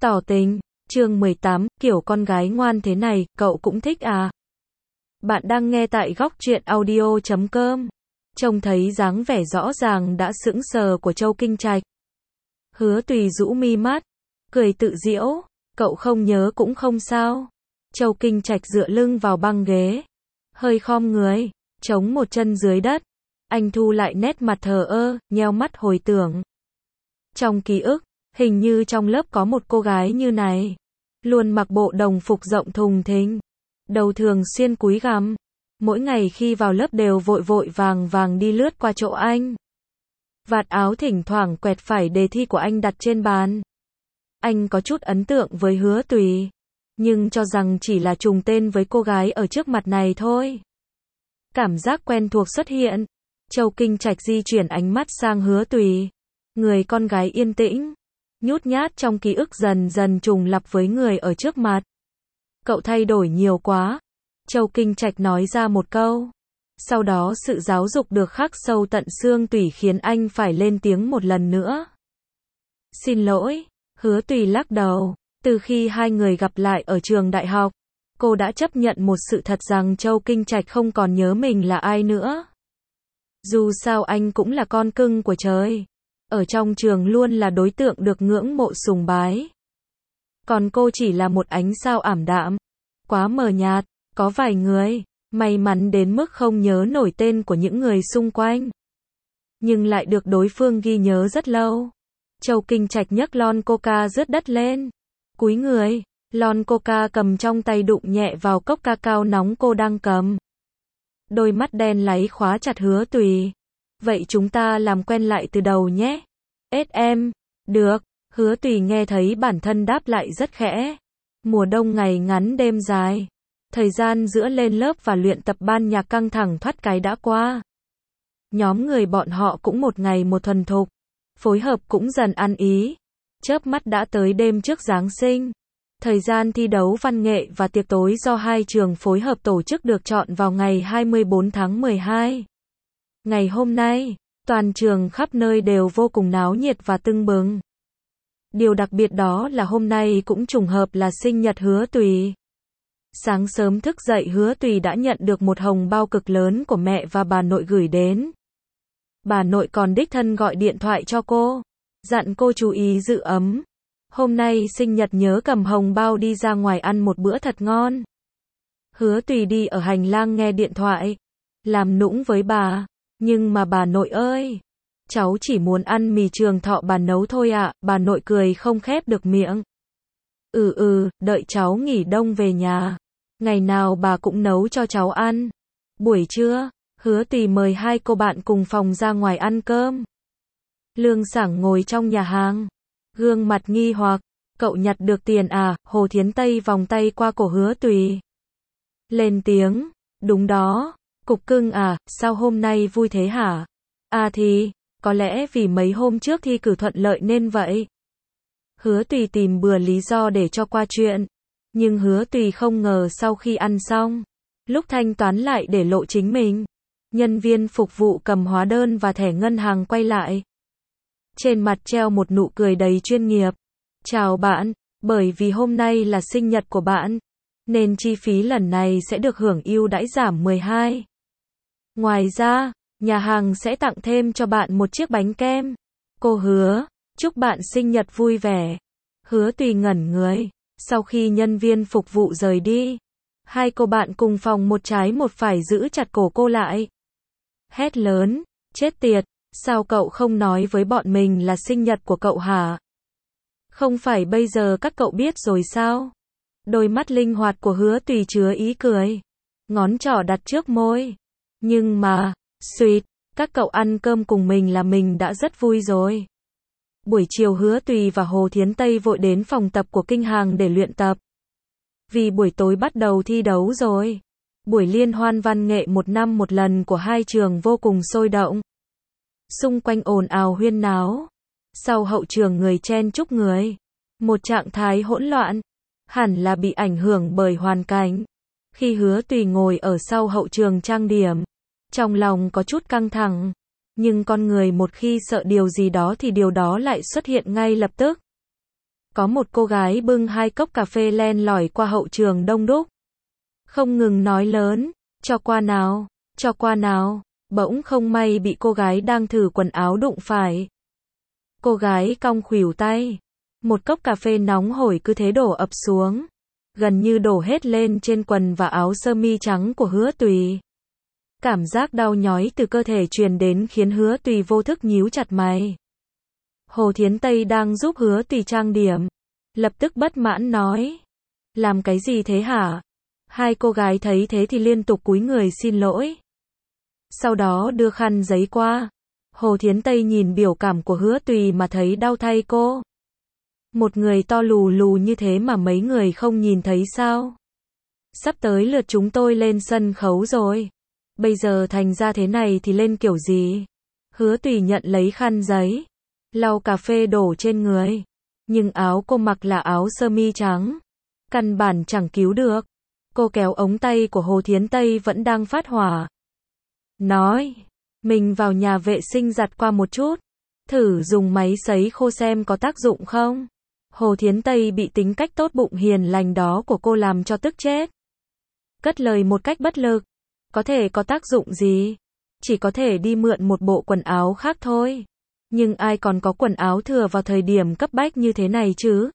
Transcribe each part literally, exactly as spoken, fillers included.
Tỏ tình, chương mười tám, kiểu con gái ngoan thế này, cậu cũng thích à? Bạn đang nghe tại góc truyện audio chấm com. Trông thấy dáng vẻ rõ ràng đã sững sờ của Châu Kinh Trạch. Hứa Tùy rũ mi mắt, cười tự giễu, cậu không nhớ cũng không sao. Châu Kinh Trạch dựa lưng vào băng ghế, hơi khom người, chống một chân dưới đất. Anh thu lại nét mặt thờ ơ, nheo mắt hồi tưởng. Trong ký ức, hình như trong lớp có một cô gái như này, luôn mặc bộ đồng phục rộng thùng thình, đầu thường xuyên cúi gằm, mỗi ngày khi vào lớp đều vội vội vàng vàng đi lướt qua chỗ anh. Vạt áo thỉnh thoảng quẹt phải đề thi của anh đặt trên bàn. Anh có chút ấn tượng với Hứa Tùy, nhưng cho rằng chỉ là trùng tên với cô gái ở trước mặt này thôi. Cảm giác quen thuộc xuất hiện, Châu Kinh Trạch di chuyển ánh mắt sang Hứa Tùy. Người con gái yên tĩnh, nhút nhát trong ký ức dần dần trùng lặp với người ở trước mặt. Cậu thay đổi nhiều quá, Châu Kinh Trạch nói ra một câu. Sau đó sự giáo dục được khắc sâu tận xương tủy khiến anh phải lên tiếng một lần nữa. Xin lỗi, Hứa Tùy lắc đầu. Từ khi hai người gặp lại ở trường đại học, cô đã chấp nhận một sự thật rằng Châu Kinh Trạch không còn nhớ mình là ai nữa. Dù sao anh cũng là con cưng của trời, ở trong trường luôn là đối tượng được ngưỡng mộ sùng bái. Còn cô chỉ là một ánh sao ảm đạm, quá mờ nhạt, có vài người may mắn đến mức không nhớ nổi tên của những người xung quanh, nhưng lại được đối phương ghi nhớ rất lâu. Châu Kinh Trạch nhấc lon coca rớt đất lên, cúi người, lon coca cầm trong tay đụng nhẹ vào cốc cacao nóng cô đang cầm. Đôi mắt đen láy khóa chặt Hứa Tùy. Vậy chúng ta làm quen lại từ đầu nhé. ét em, được. Hứa Tùy nghe thấy bản thân đáp lại rất khẽ. Mùa đông ngày ngắn đêm dài, thời gian giữa lên lớp và luyện tập ban nhạc căng thẳng thoát cái đã qua. Nhóm người bọn họ cũng một ngày một thuần thục, phối hợp cũng dần ăn ý. Chớp mắt đã tới đêm trước Giáng sinh. Thời gian thi đấu văn nghệ và tiệc tối do hai trường phối hợp tổ chức được chọn vào ngày hai mươi bốn tháng mười hai. Ngày hôm nay, toàn trường khắp nơi đều vô cùng náo nhiệt và tưng bừng. Điều đặc biệt đó là hôm nay cũng trùng hợp là sinh nhật Hứa Tùy. Sáng sớm thức dậy Hứa Tùy đã nhận được một hồng bao cực lớn của mẹ và bà nội gửi đến. Bà nội còn đích thân gọi điện thoại cho cô, dặn cô chú ý giữ ấm. Hôm nay sinh nhật nhớ cầm hồng bao đi ra ngoài ăn một bữa thật ngon. Hứa Tùy đi ở hành lang nghe điện thoại, làm nũng với bà. Nhưng mà bà nội ơi, cháu chỉ muốn ăn mì Trường Thọ bà nấu thôi ạ. Bà nội cười không khép được miệng. Ừ ừ, đợi cháu nghỉ đông về nhà, ngày nào bà cũng nấu cho cháu ăn. Buổi trưa, Hứa Tùy mời hai cô bạn cùng phòng ra ngoài ăn cơm. Lương Sảng ngồi trong nhà hàng, gương mặt nghi hoặc. Cậu nhặt được tiền à? Hồ Thiến Tây vòng tay qua cổ Hứa Tùy, lên tiếng. Đúng đó. Cục cưng à, sao hôm nay vui thế hả? À thì, có lẽ vì mấy hôm trước thi cử thuận lợi nên vậy. Hứa Tùy tìm bừa lý do để cho qua chuyện. Nhưng Hứa Tùy không ngờ sau khi ăn xong, lúc thanh toán lại để lộ chính mình. Nhân viên phục vụ cầm hóa đơn và thẻ ngân hàng quay lại. Trên mặt treo một nụ cười đầy chuyên nghiệp. Chào bạn, bởi vì hôm nay là sinh nhật của bạn, nên chi phí lần này sẽ được hưởng ưu đãi giảm mười hai. Ngoài ra, nhà hàng sẽ tặng thêm cho bạn một chiếc bánh kem. Cô hứa, chúc bạn sinh nhật vui vẻ. Hứa Tùy ngẩn người. Sau khi nhân viên phục vụ rời đi, hai cô bạn cùng phòng một trái một phải giữ chặt cổ cô lại. Hét lớn, chết tiệt, sao cậu không nói với bọn mình là sinh nhật của cậu hả? Không phải bây giờ các cậu biết rồi sao? Đôi mắt linh hoạt của Hứa Tùy chứa ý cười, ngón trỏ đặt trước môi. Nhưng mà, suýt, các cậu ăn cơm cùng mình là mình đã rất vui rồi. Buổi chiều Hứa Tùy và Hồ Thiến Tây vội đến phòng tập của kinh hàng để luyện tập. Vì buổi tối bắt đầu thi đấu rồi. Buổi liên hoan văn nghệ một năm một lần của hai trường vô cùng sôi động. Xung quanh ồn ào huyên náo. Sau hậu trường người chen chúc người. Một trạng thái hỗn loạn. Hẳn là bị ảnh hưởng bởi hoàn cảnh. Khi Hứa Tùy ngồi ở sau hậu trường trang điểm, trong lòng có chút căng thẳng. Nhưng con người một khi sợ điều gì đó thì điều đó lại xuất hiện ngay lập tức. có một cô gái bưng hai cốc cà phê len lỏi qua hậu trường đông đúc. Không ngừng nói lớn, cho qua nào, cho qua nào, bỗng không may bị cô gái đang thử quần áo đụng phải. Cô gái cong khuỷu tay, một cốc cà phê nóng hổi cứ thế đổ ập xuống, gần như đổ hết lên trên quần và áo sơ mi trắng của Hứa Tùy. Cảm giác đau nhói từ cơ thể truyền đến khiến Hứa Tùy vô thức nhíu chặt mày. Hồ Thiến Tây đang giúp Hứa Tùy trang điểm, lập tức bất mãn nói, làm cái gì thế hả? Hai cô gái thấy thế thì liên tục cúi người xin lỗi. Sau đó đưa khăn giấy qua. Hồ Thiến Tây nhìn biểu cảm của Hứa Tùy mà thấy đau thay cô. Một người to lù lù như thế mà mấy người không nhìn thấy sao? Sắp tới lượt chúng tôi lên sân khấu rồi. Bây giờ thành ra thế này thì lên kiểu gì? Hứa Tùy nhận lấy khăn giấy, lau cà phê đổ trên người. Nhưng áo cô mặc là áo sơ mi trắng, căn bản chẳng cứu được. Cô kéo ống tay của Hồ Thiến Tây vẫn đang phát hỏa. Nói, mình vào nhà vệ sinh giặt qua một chút, thử dùng máy sấy khô xem có tác dụng không. Hồ Thiến Tây bị tính cách tốt bụng hiền lành đó của cô làm cho tức chết. Cất lời một cách bất lực, có thể có tác dụng gì? Chỉ có thể đi mượn một bộ quần áo khác thôi. Nhưng ai còn có quần áo thừa vào thời điểm cấp bách như thế này chứ?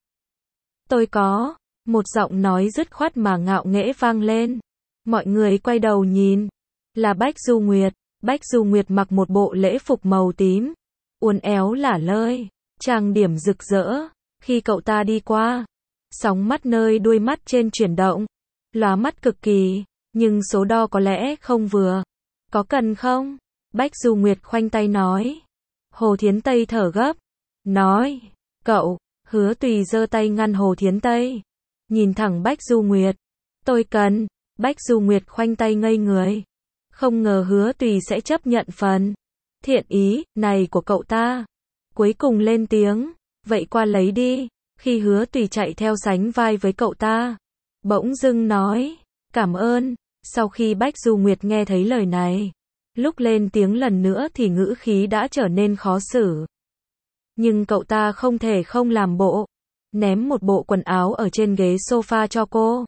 Tôi có. Một giọng nói dứt khoát mà ngạo nghễ vang lên. Mọi người quay đầu nhìn. Là Bách Du Nguyệt. Bách Du Nguyệt mặc một bộ lễ phục màu tím. Uốn éo lả lơi. Trang điểm rực rỡ. Khi cậu ta đi qua, sóng mắt nơi đuôi mắt trên chuyển động. Lóa mắt cực kỳ. Nhưng số đo có lẽ không vừa. Có cần không? Bách Du Nguyệt khoanh tay nói. Hồ Thiến Tây thở gấp. Nói. Cậu. Hứa Tùy giơ tay ngăn Hồ Thiến Tây. Nhìn thẳng Bách Du Nguyệt. Tôi cần. Bách Du Nguyệt khoanh tay ngây người. Không ngờ Hứa Tùy sẽ chấp nhận phần thiện ý này của cậu ta. Cuối cùng lên tiếng. Vậy qua lấy đi. Khi Hứa Tùy chạy theo sánh vai với cậu ta, bỗng dưng nói. Cảm ơn. Sau khi Bách Du Nguyệt nghe thấy lời này, lúc lên tiếng lần nữa thì ngữ khí đã trở nên khó xử. Nhưng cậu ta không thể không làm bộ. Ném một bộ quần áo ở trên ghế sofa cho cô.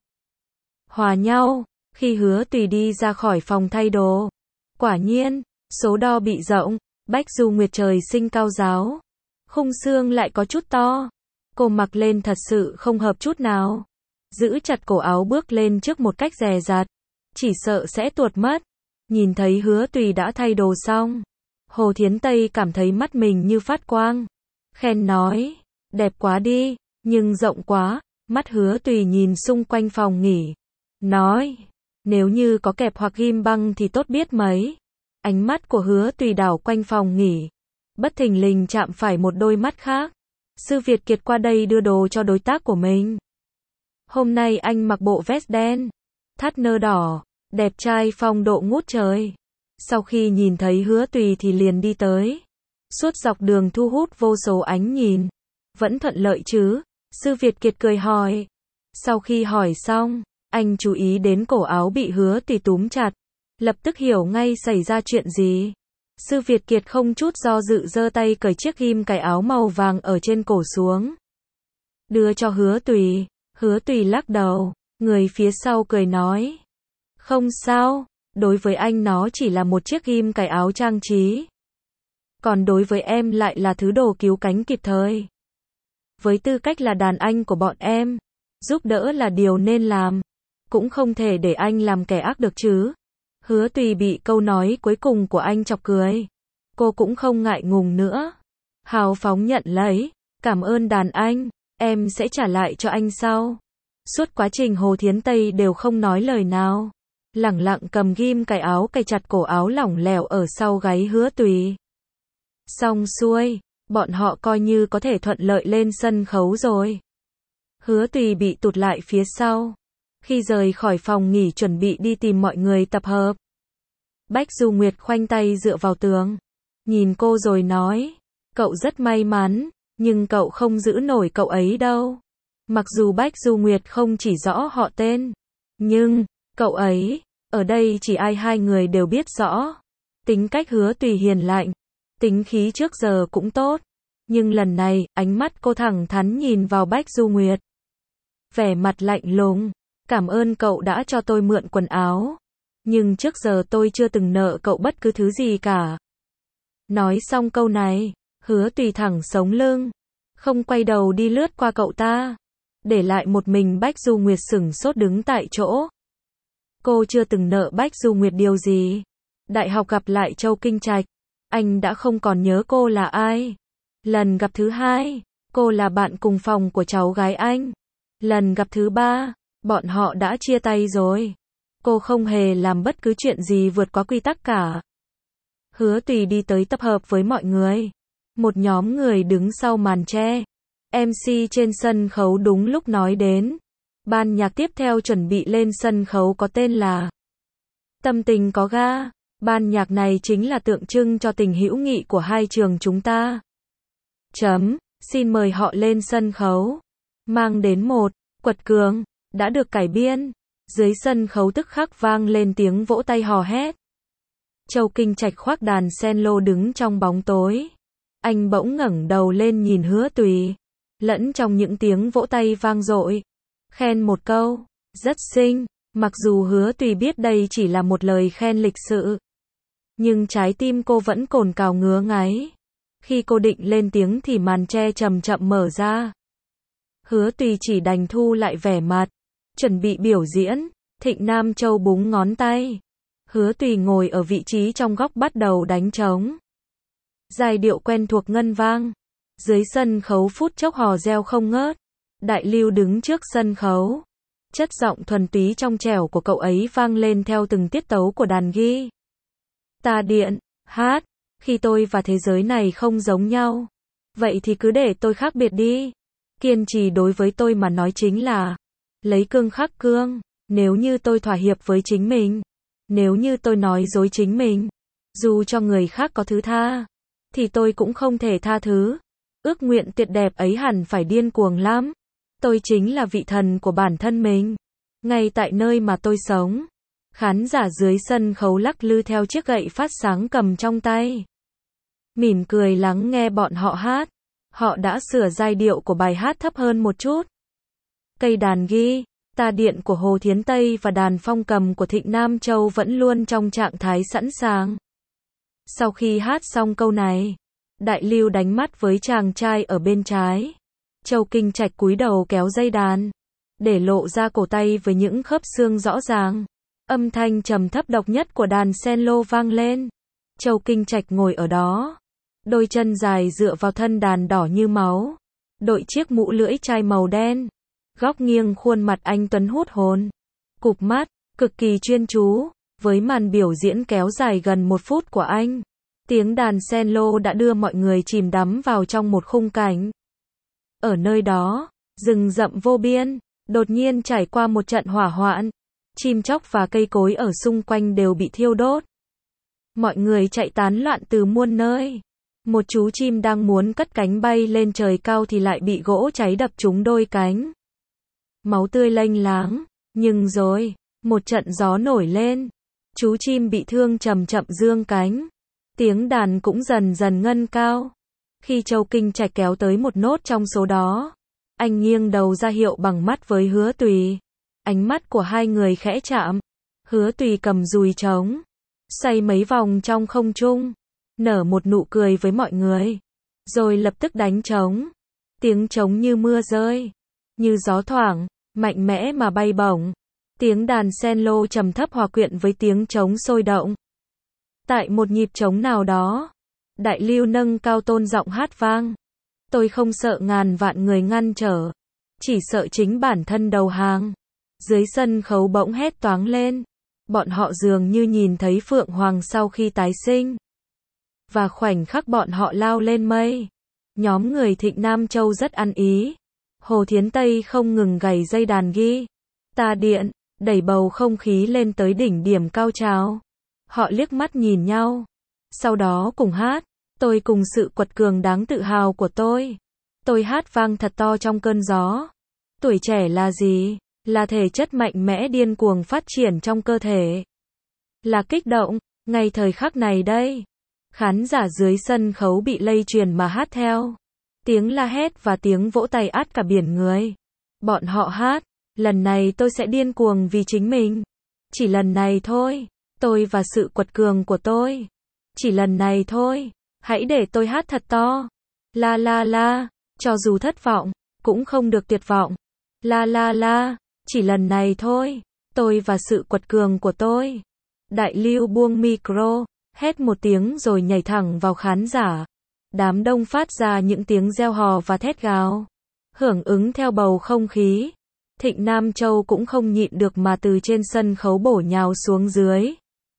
Hòa nhau. Khi Hứa Tùy đi ra khỏi phòng thay đồ, quả nhiên, số đo bị rộng. Bách Du Nguyệt trời sinh cao ráo, khung xương lại có chút to. Cô mặc lên thật sự không hợp chút nào. Giữ chặt cổ áo bước lên trước một cách dè dặt, chỉ sợ sẽ tuột mất. Nhìn thấy Hứa Tùy đã thay đồ xong, Hồ Thiến Tây cảm thấy mắt mình như phát quang. Khen nói, đẹp quá đi, nhưng rộng quá. Mắt Hứa Tùy nhìn xung quanh phòng nghỉ. Nói, nếu như có kẹp hoặc ghim băng thì tốt biết mấy. Ánh mắt của Hứa Tùy đảo quanh phòng nghỉ. Bất thình lình chạm phải một đôi mắt khác. Sư Việt Kiệt qua đây đưa đồ cho đối tác của mình. Hôm nay anh mặc bộ vest đen, thắt nơ đỏ, đẹp trai phong độ ngút trời. Sau khi nhìn thấy Hứa Tùy thì liền đi tới. Suốt dọc đường thu hút vô số ánh nhìn. Vẫn thuận lợi chứ? Sư Việt Kiệt cười hỏi. Sau khi hỏi xong, anh chú ý đến cổ áo bị Hứa Tùy túm chặt. Lập tức hiểu ngay xảy ra chuyện gì. Sư Việt Kiệt không chút do dự giơ tay cởi chiếc ghim cài áo màu vàng ở trên cổ xuống. Đưa cho Hứa Tùy. Hứa Tùy lắc đầu. Người phía sau cười nói. Không sao. Đối với anh nó chỉ là một chiếc ghim cài áo trang trí. Còn đối với em lại là thứ đồ cứu cánh kịp thời. Với tư cách là đàn anh của bọn em, giúp đỡ là điều nên làm. Cũng không thể để anh làm kẻ ác được chứ. Hứa Tùy bị câu nói cuối cùng của anh chọc cười. Cô cũng không ngại ngùng nữa. Hào phóng nhận lấy. Cảm ơn đàn anh, em sẽ trả lại cho anh sau. Suốt quá trình Hồ Thiến Tây đều không nói lời nào. Lẳng lặng cầm ghim cài áo cài chặt cổ áo lỏng lẻo ở sau gáy Hứa Tùy. Xong xuôi, bọn họ coi như có thể thuận lợi lên sân khấu rồi. Hứa Tùy bị tụt lại phía sau. Khi rời khỏi phòng nghỉ chuẩn bị đi tìm mọi người tập hợp, Bách Du Nguyệt khoanh tay dựa vào tường, nhìn cô rồi nói, cậu rất may mắn, nhưng cậu không giữ nổi cậu ấy đâu. Mặc dù Bách Du Nguyệt không chỉ rõ họ tên, nhưng, cậu ấy, ở đây chỉ ai hai người đều biết rõ. Tính cách Hứa Tùy hiền lạnh, tính khí trước giờ cũng tốt, Nhưng lần này, ánh mắt cô thẳng thắn nhìn vào Bách Du Nguyệt. Vẻ mặt lạnh lùng, cảm ơn cậu đã cho tôi mượn quần áo. Nhưng trước giờ tôi chưa từng nợ cậu bất cứ thứ gì cả. Nói xong câu này, Hứa Tùy thẳng sống lưng, không quay đầu đi lướt qua cậu ta. Để lại một mình Bách Du Nguyệt sửng sốt đứng tại chỗ. Cô chưa từng nợ Bách Du Nguyệt điều gì. Đại học gặp lại Châu Kinh Trạch, anh đã không còn nhớ cô là ai. Lần gặp thứ hai, cô là bạn cùng phòng của cháu gái anh. Lần gặp thứ ba, bọn họ đã chia tay rồi. Cô không hề làm bất cứ chuyện gì vượt quá quy tắc cả. Hứa Tùy đi tới tập hợp với mọi người. Một nhóm người đứng sau màn che. em xê trên sân khấu đúng lúc nói đến. Ban nhạc tiếp theo chuẩn bị lên sân khấu có tên là Tâm Tình Có Ga. Ban nhạc này chính là tượng trưng cho tình hữu nghị của hai trường chúng ta. Chấm, xin mời họ lên sân khấu. Mang đến một, Quật Cường, đã được cải biên. Dưới sân khấu tức khắc vang lên tiếng vỗ tay hò hét. Châu Kinh Trạch khoác đàn cello đứng trong bóng tối. Anh bỗng ngẩng đầu lên nhìn Hứa Tùy. Lẫn trong những tiếng vỗ tay vang dội, khen một câu, rất xinh. Mặc dù Hứa Tùy biết đây chỉ là một lời khen lịch sự, nhưng trái tim cô vẫn cồn cào ngứa ngáy. Khi cô định lên tiếng thì màn che chậm chậm mở ra. Hứa Tùy chỉ đành thu lại vẻ mặt, chuẩn bị biểu diễn. Thịnh Nam Châu búng ngón tay. Hứa Tùy ngồi ở vị trí trong góc bắt đầu đánh trống. Giai điệu quen thuộc ngân vang. Dưới sân khấu phút chốc hò reo không ngớt. Đại Lưu đứng trước sân khấu. Chất giọng thuần túy trong trẻo của cậu ấy vang lên theo từng tiết tấu của đàn ghi. Ta điện, hát, khi tôi và thế giới này không giống nhau. Vậy thì cứ để tôi khác biệt đi. Kiên trì đối với tôi mà nói chính là lấy cương khắc cương. Nếu như tôi thỏa hiệp với chính mình, nếu như tôi nói dối chính mình, dù cho người khác có thứ tha, thì tôi cũng không thể tha thứ. Ước nguyện tuyệt đẹp ấy hẳn phải điên cuồng lắm. Tôi chính là vị thần của bản thân mình. Ngay tại nơi mà tôi sống. Khán giả dưới sân khấu lắc lư theo chiếc gậy phát sáng cầm trong tay. Mỉm cười lắng nghe bọn họ hát. Họ đã sửa giai điệu của bài hát thấp hơn một chút. Cây đàn ghi, ta điện của Hồ Thiến Tây và đàn phong cầm của Thịnh Nam Châu vẫn luôn trong trạng thái sẵn sàng. Sau khi hát xong câu này, Đại Lưu đánh mắt với chàng trai ở bên trái. Châu Kinh Trạch cúi đầu kéo dây đàn, để lộ ra cổ tay với những khớp xương rõ ràng. Âm thanh trầm thấp độc nhất của đàn cello vang lên. Châu Kinh Trạch ngồi ở đó, đôi chân dài dựa vào thân đàn đỏ như máu, đội chiếc mũ lưỡi chai màu đen, góc nghiêng khuôn mặt anh tuấn hút hồn, cụp mắt, cực kỳ chuyên chú. Với màn biểu diễn kéo dài gần một phút của anh, tiếng đàn cello đã đưa mọi người chìm đắm vào trong một khung cảnh. Ở nơi đó, rừng rậm vô biên, đột nhiên trải qua một trận hỏa hoạn. Chim chóc và cây cối ở xung quanh đều bị thiêu đốt. Mọi người chạy tán loạn từ muôn nơi. Một chú chim đang muốn cất cánh bay lên trời cao thì lại bị gỗ cháy đập trúng đôi cánh. Máu tươi lênh láng, nhưng rồi, một trận gió nổi lên. Chú chim bị thương chậm chậm dương cánh. Tiếng đàn cũng dần dần ngân cao. Khi Châu Kinh Trạch kéo tới một nốt trong số đó, anh nghiêng đầu ra hiệu bằng mắt với Hứa Tùy. Ánh mắt của hai người khẽ chạm. Hứa Tùy cầm dùi trống, xoay mấy vòng trong không trung, nở một nụ cười với mọi người, rồi lập tức đánh trống. Tiếng trống như mưa rơi, như gió thoảng, mạnh mẽ mà bay bổng. Tiếng đàn cello trầm thấp hòa quyện với tiếng trống sôi động. Tại một nhịp trống nào đó, Đại Lưu nâng cao tôn giọng hát vang. Tôi không sợ ngàn vạn người ngăn trở, chỉ sợ chính bản thân đầu hàng. Dưới sân khấu bỗng hét toáng lên. Bọn họ dường như nhìn thấy Phượng Hoàng sau khi tái sinh. Và khoảnh khắc bọn họ lao lên mây. Nhóm người Thịnh Nam Châu rất ăn ý. Hồ Thiến Tây không ngừng gảy dây đàn ghi. Ta điện, đẩy bầu không khí lên tới đỉnh điểm cao trào. Họ liếc mắt nhìn nhau. Sau đó cùng hát. Tôi cùng sự quật cường đáng tự hào của tôi. Tôi hát vang thật to trong cơn gió. Tuổi trẻ là gì? Là thể chất mạnh mẽ điên cuồng phát triển trong cơ thể. Là kích động, ngay thời khắc này đây. Khán giả dưới sân khấu bị lây truyền mà hát theo. Tiếng la hét và tiếng vỗ tay át cả biển người. Bọn họ hát, lần này tôi sẽ điên cuồng vì chính mình. Chỉ lần này thôi, tôi và sự quật cường của tôi. Chỉ lần này thôi, hãy để tôi hát thật to. La la la, cho dù thất vọng, cũng không được tuyệt vọng. La la la, chỉ lần này thôi, tôi và sự quật cường của tôi. Đại Lưu buông micro, hét một tiếng rồi nhảy thẳng vào khán giả. Đám đông phát ra những tiếng reo hò và thét gào. Hưởng ứng theo bầu không khí. Thịnh Nam Châu cũng không nhịn được mà từ trên sân khấu bổ nhào xuống dưới.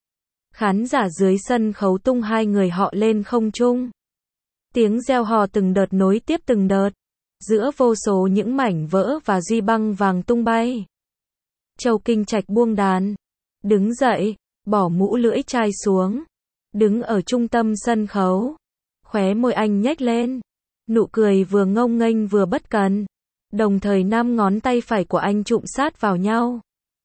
Khán giả dưới sân khấu tung hai người họ lên không trung. Tiếng reo hò từng đợt nối tiếp từng đợt. Giữa vô số những mảnh vỡ và duy băng vàng tung bay. Châu Kinh Trạch buông đàn. Đứng dậy, bỏ mũ lưỡi chai xuống. Đứng ở trung tâm sân khấu. Khóe môi anh nhếch lên. Nụ cười vừa ngông nghênh vừa bất cần. Đồng thời năm ngón tay phải của anh chụm sát vào nhau.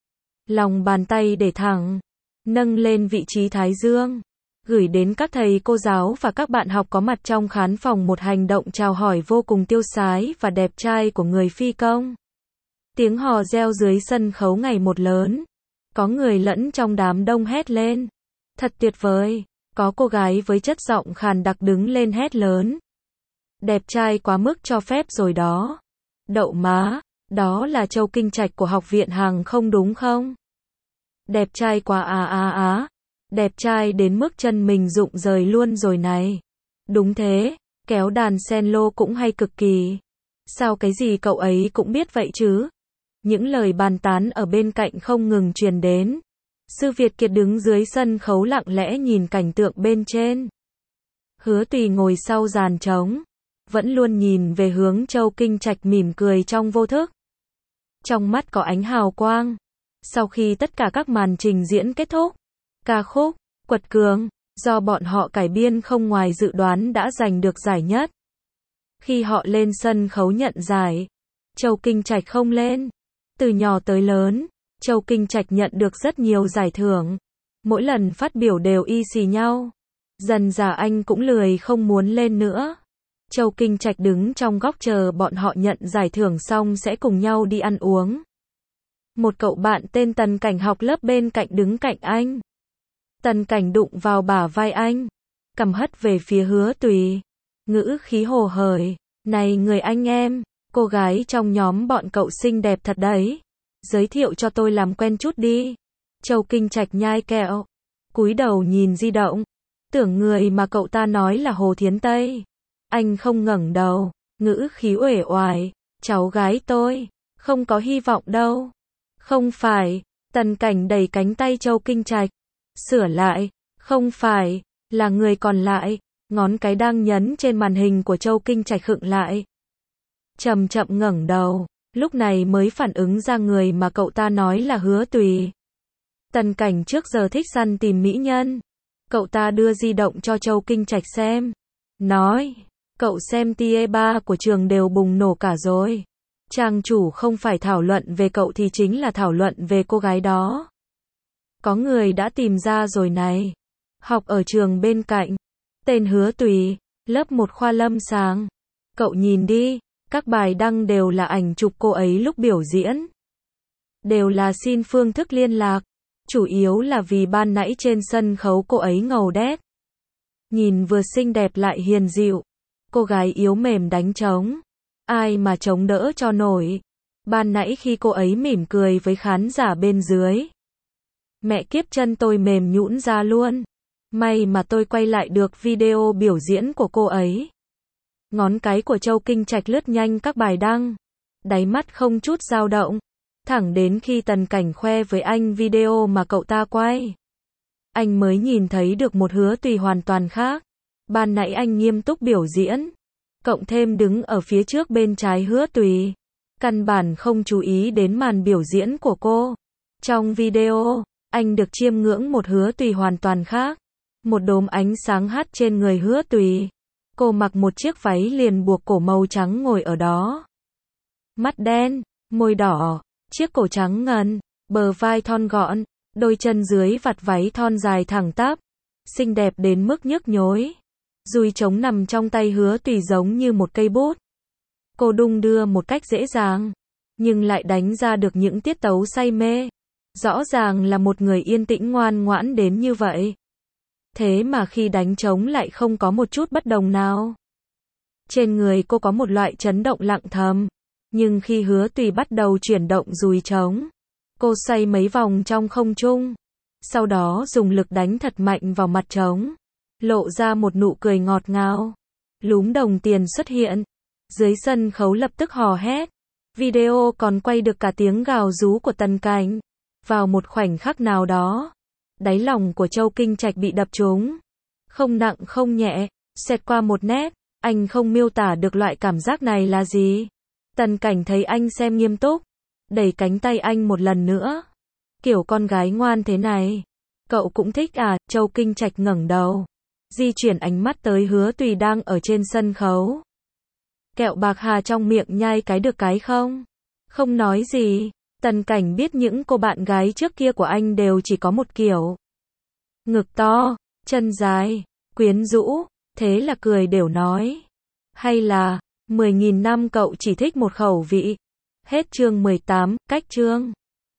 Lòng bàn tay để thẳng. Nâng lên vị trí thái dương. Gửi đến các thầy cô giáo và các bạn học có mặt trong khán phòng một hành động chào hỏi vô cùng tiêu sái và đẹp trai của người phi công. Tiếng hò reo dưới sân khấu ngày một lớn. Có người lẫn trong đám đông hét lên. Thật tuyệt vời. Có cô gái với chất giọng khàn đặc đứng lên hét lớn. Đẹp trai quá mức cho phép rồi đó. Đậu má, đó là Châu Kinh Trạch của Học viện Hàng không đúng không? Đẹp trai quá à à á. Đẹp trai đến mức chân mình rụng rời luôn rồi này. Đúng thế, kéo đàn cello cũng hay cực kỳ. Sao cái gì cậu ấy cũng biết vậy chứ? Những lời bàn tán ở bên cạnh không ngừng truyền đến. Sư Việt Kiệt đứng dưới sân khấu lặng lẽ nhìn cảnh tượng bên trên. Hứa Tùy ngồi sau dàn trống, vẫn luôn nhìn về hướng Châu Kinh Trạch mỉm cười trong vô thức. Trong mắt có ánh hào quang. Sau khi tất cả các màn trình diễn kết thúc, ca khúc Quật Cường do bọn họ cải biên không ngoài dự đoán đã giành được giải nhất. Khi họ lên sân khấu nhận giải, Châu Kinh Trạch không lên. Từ nhỏ tới lớn, Châu Kinh Trạch nhận được rất nhiều giải thưởng. Mỗi lần phát biểu đều y xì nhau. Dần dà anh cũng lười không muốn lên nữa. Châu Kinh Trạch đứng trong góc chờ bọn họ nhận giải thưởng xong sẽ cùng nhau đi ăn uống. Một cậu bạn tên Tần Cảnh học lớp bên cạnh đứng cạnh anh. Tần Cảnh đụng vào bả vai anh, cầm hất về phía Hứa Tùy. Ngữ khí hồ hởi, này người anh em, cô gái trong nhóm bọn cậu xinh đẹp thật đấy. Giới thiệu cho tôi làm quen chút đi. Châu Kinh Trạch nhai kẹo, cúi đầu nhìn di động. Tưởng người mà cậu ta nói là Hồ Thiến Tây. Anh không ngẩng đầu, ngữ khí uể oải, cháu gái tôi, không có hy vọng đâu. Không phải, Tần Cảnh đẩy cánh tay Châu Kinh Trạch. Sửa lại, không phải, là người còn lại. Ngón cái đang nhấn trên màn hình của Châu Kinh Trạch khựng lại. Chậm chậm ngẩng đầu, lúc này mới phản ứng ra người mà cậu ta nói là Hứa Tùy. Tần Cảnh trước giờ thích săn tìm mỹ nhân. Cậu ta đưa di động cho Châu Kinh Trạch xem. Nói, cậu xem tia ba của trường đều bùng nổ cả rồi. Trang chủ không phải thảo luận về cậu thì chính là thảo luận về cô gái đó. Có người đã tìm ra rồi này. Học ở trường bên cạnh. Tên Hứa Tùy, lớp một khoa lâm sàng. Cậu nhìn đi, các bài đăng đều là ảnh chụp cô ấy lúc biểu diễn. Đều là xin phương thức liên lạc. Chủ yếu là vì ban nãy trên sân khấu cô ấy ngầu đét. Nhìn vừa xinh đẹp lại hiền dịu. Cô gái yếu mềm đánh trống. Ai mà chống đỡ cho nổi. Ban nãy khi cô ấy mỉm cười với khán giả bên dưới. Mẹ kiếp chân tôi mềm nhũn ra luôn. May mà tôi quay lại được video biểu diễn của cô ấy. Ngón cái của Châu Kinh Trạch lướt nhanh các bài đăng. Đáy mắt không chút dao động. Thẳng đến khi Tần Cảnh khoe với anh video mà cậu ta quay. Anh mới nhìn thấy được một Hứa Tùy hoàn toàn khác. Ban nãy anh nghiêm túc biểu diễn. Cộng thêm đứng ở phía trước bên trái Hứa Tùy. Căn bản không chú ý đến màn biểu diễn của cô. Trong video, anh được chiêm ngưỡng một Hứa Tùy hoàn toàn khác. Một đốm ánh sáng hắt trên người Hứa Tùy. Cô mặc một chiếc váy liền buộc cổ màu trắng ngồi ở đó. Mắt đen, môi đỏ, chiếc cổ trắng ngần, bờ vai thon gọn, đôi chân dưới vạt váy thon dài thẳng tắp. Xinh đẹp đến mức nhức nhối. Dùi trống nằm trong tay Hứa Tùy giống như một cây bút. Cô đung đưa một cách dễ dàng, nhưng lại đánh ra được những tiết tấu say mê. Rõ ràng là một người yên tĩnh ngoan ngoãn đến như vậy. Thế mà khi đánh trống lại không có một chút bất đồng nào. Trên người cô có một loại chấn động lặng thầm. Nhưng khi Hứa Tùy bắt đầu chuyển động dùi trống, cô xoay mấy vòng trong không trung. Sau đó dùng lực đánh thật mạnh vào mặt trống. Lộ ra một nụ cười ngọt ngào. Lúm đồng tiền xuất hiện. Dưới sân khấu lập tức hò hét. Video còn quay được cả tiếng gào rú của Tần Cảnh. Vào một khoảnh khắc nào đó, đáy lòng của Châu Kinh Trạch bị đập trúng. Không nặng không nhẹ, xẹt qua một nét. Anh không miêu tả được loại cảm giác này là gì. Tần Cảnh thấy anh xem nghiêm túc, đẩy cánh tay anh một lần nữa. Kiểu con gái ngoan thế này, cậu cũng thích à? Châu Kinh Trạch ngẩng đầu, di chuyển ánh mắt tới Hứa Tùy đang ở trên sân khấu. Kẹo bạc hà trong miệng nhai cái được cái không? Không nói gì. Tần Cảnh biết những cô bạn gái trước kia của anh đều chỉ có một kiểu. Ngực to, chân dài, quyến rũ, thế là cười đều nói. Hay là, mười nghìn năm cậu chỉ thích một khẩu vị. Hết chương mười tám, cách chương.